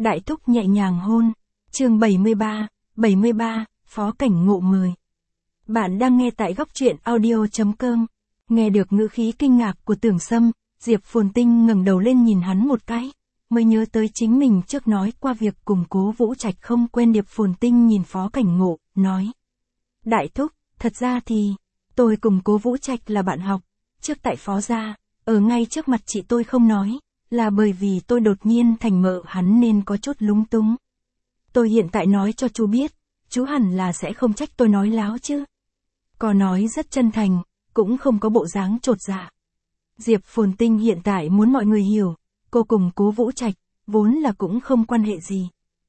Đại thúc nhẹ nhàng hôn. Chương 73, Phó Cảnh Ngộ mời. Bạn đang nghe tại góc truyện audio.com. Nghe được ngữ khí kinh ngạc của Tưởng Sâm, Diệp Phồn Tinh ngẩng đầu lên nhìn hắn một cái, mới nhớ tới chính mình trước nói qua việc cùng Cố Vũ Trạch không quen. Diệp Phồn Tinh nhìn Phó Cảnh Ngộ, nói: Đại thúc, thật ra thì, tôi cùng Cố Vũ Trạch là bạn học, trước tại Phó gia, ở ngay trước mặt chị tôi không nói, là bởi vì tôi đột nhiên thành mợ hắn nên có chút lúng túng. Tôi hiện tại nói cho chú biết, chú hẳn là sẽ không trách tôi nói láo chứ. Có nói rất chân thành, cũng không có bộ dáng chột dạ. Diệp Phồn Tinh hiện tại muốn mọi người hiểu, cô cùng Cố Vũ Trạch, vốn là cũng không quan hệ gì.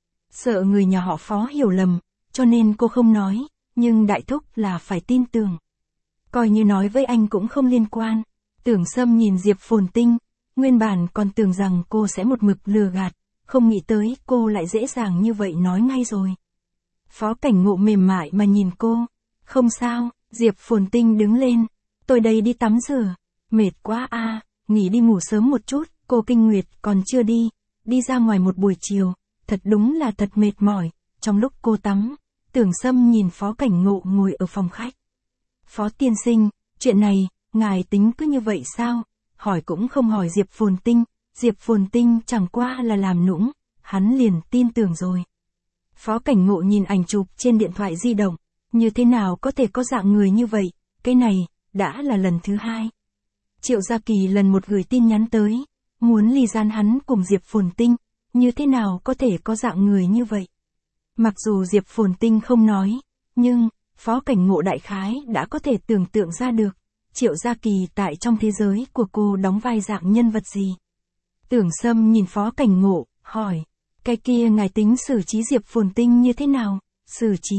Sợ người nhà họ Phó hiểu lầm, cho nên cô không nói, nhưng đại thúc là phải tin tưởng. Coi như nói với anh cũng không liên quan. Tưởng Sâm nhìn Diệp Phồn Tinh, nguyên bản còn tưởng rằng cô sẽ một mực lừa gạt, không nghĩ tới cô lại dễ dàng như vậy nói ngay rồi. Phó Cảnh Ngộ mềm mại mà nhìn cô. Không sao, Diệp Phồn Tinh đứng lên. Tôi đây đi tắm rửa. Mệt quá a, nghỉ đi ngủ sớm một chút. Cô Kinh Nguyệt còn chưa đi. Đi ra ngoài một buổi chiều. Thật đúng là thật mệt mỏi. Trong lúc cô tắm, Tưởng Sâm nhìn Phó Cảnh Ngộ ngồi ở phòng khách. Phó tiên sinh, chuyện này, ngài tính cứ như vậy sao? Hỏi cũng không hỏi Diệp Phồn Tinh. Diệp Phồn Tinh chẳng qua là làm nũng, hắn liền tin tưởng rồi. Phó Cảnh Ngộ nhìn ảnh chụp trên điện thoại di động, như thế nào có thể có dạng người như vậy, cái này, đã là lần thứ hai. Triệu Gia Kỳ lần một gửi tin nhắn tới, muốn ly gián hắn cùng Diệp Phồn Tinh, như thế nào có thể có dạng người như vậy. Mặc dù Diệp Phồn Tinh không nói, nhưng, Phó Cảnh Ngộ đại khái đã có thể tưởng tượng ra được, Triệu Gia Kỳ tại trong thế giới của cô đóng vai dạng nhân vật gì. Tưởng Sâm nhìn Phó Cảnh Ngộ, hỏi, cái kia ngài tính xử trí Diệp Phồn Tinh như thế nào? Xử trí?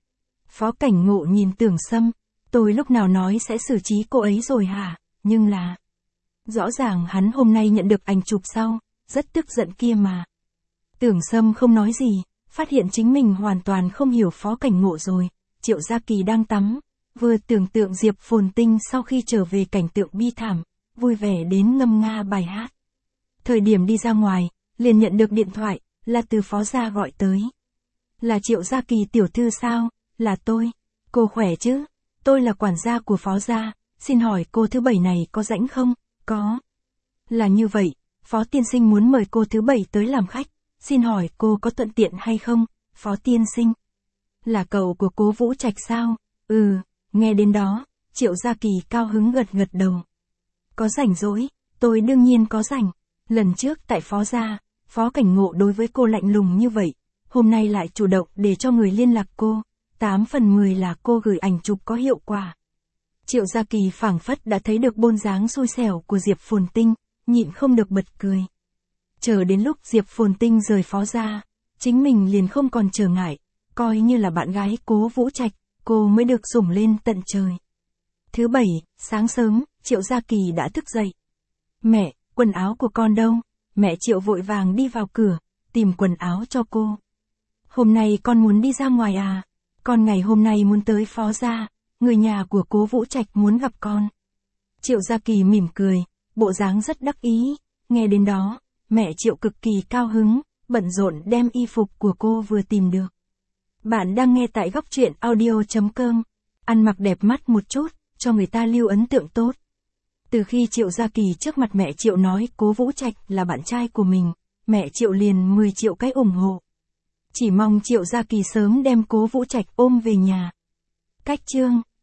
Phó Cảnh Ngộ nhìn Tưởng Sâm, tôi lúc nào nói sẽ xử trí cô ấy rồi hả? Nhưng là, rõ ràng hắn hôm nay nhận được ảnh chụp sau, rất tức giận kia mà. Tưởng Sâm không nói gì, phát hiện chính mình hoàn toàn không hiểu Phó Cảnh Ngộ rồi. Triệu Gia Kỳ đang tắm, vừa tưởng tượng Diệp Phồn Tinh sau khi trở về cảnh tượng bi thảm, vui vẻ đến ngâm nga bài hát. Thời điểm đi ra ngoài, liền nhận được điện thoại, là từ Phó gia gọi tới. Là Triệu Gia Kỳ tiểu thư sao? Là tôi. Cô khỏe chứ? Tôi là quản gia của Phó gia, xin hỏi cô thứ bảy này có rảnh không? Có. Là như vậy, Phó tiên sinh muốn mời cô thứ bảy tới làm khách, xin hỏi cô có thuận tiện hay không? Phó tiên sinh. Là cậu của Cố Vũ Trạch sao? Ừ, nghe đến đó, Triệu Gia Kỳ cao hứng gật gật đầu. Có rảnh rỗi, tôi đương nhiên có rảnh. Lần trước tại Phó gia, Phó Cảnh Ngộ đối với cô lạnh lùng như vậy, hôm nay lại chủ động để cho người liên lạc cô, 8 phần 10 là cô gửi ảnh chụp có hiệu quả. Triệu Gia Kỳ phảng phất đã thấy được bôn dáng xui xẻo của Diệp Phồn Tinh, nhịn không được bật cười. Chờ đến lúc Diệp Phồn Tinh rời Phó gia, chính mình liền không còn trở ngại, coi như là bạn gái Cố Vũ Trạch, cô mới được sủng lên tận trời. Thứ bảy, sáng sớm, Triệu Gia Kỳ đã thức dậy. Mẹ, quần áo của con đâu? Mẹ Triệu vội vàng đi vào cửa, tìm quần áo cho cô. Hôm nay con muốn đi ra ngoài à? Con ngày hôm nay muốn tới Phó gia, người nhà của Cố Vũ Trạch muốn gặp con. Triệu Gia Kỳ mỉm cười, bộ dáng rất đắc ý. Nghe đến đó, mẹ Triệu cực kỳ cao hứng, bận rộn đem y phục của cô vừa tìm được. Bạn đang nghe tại góc truyện audio.com. Ăn mặc đẹp mắt một chút, cho người ta lưu ấn tượng tốt. Từ khi Triệu Gia Kỳ trước mặt mẹ Triệu nói Cố Vũ Trạch là bạn trai của mình, mẹ Triệu liền 10 triệu cái ủng hộ. Chỉ mong Triệu Gia Kỳ sớm đem Cố Vũ Trạch ôm về nhà. Cách chương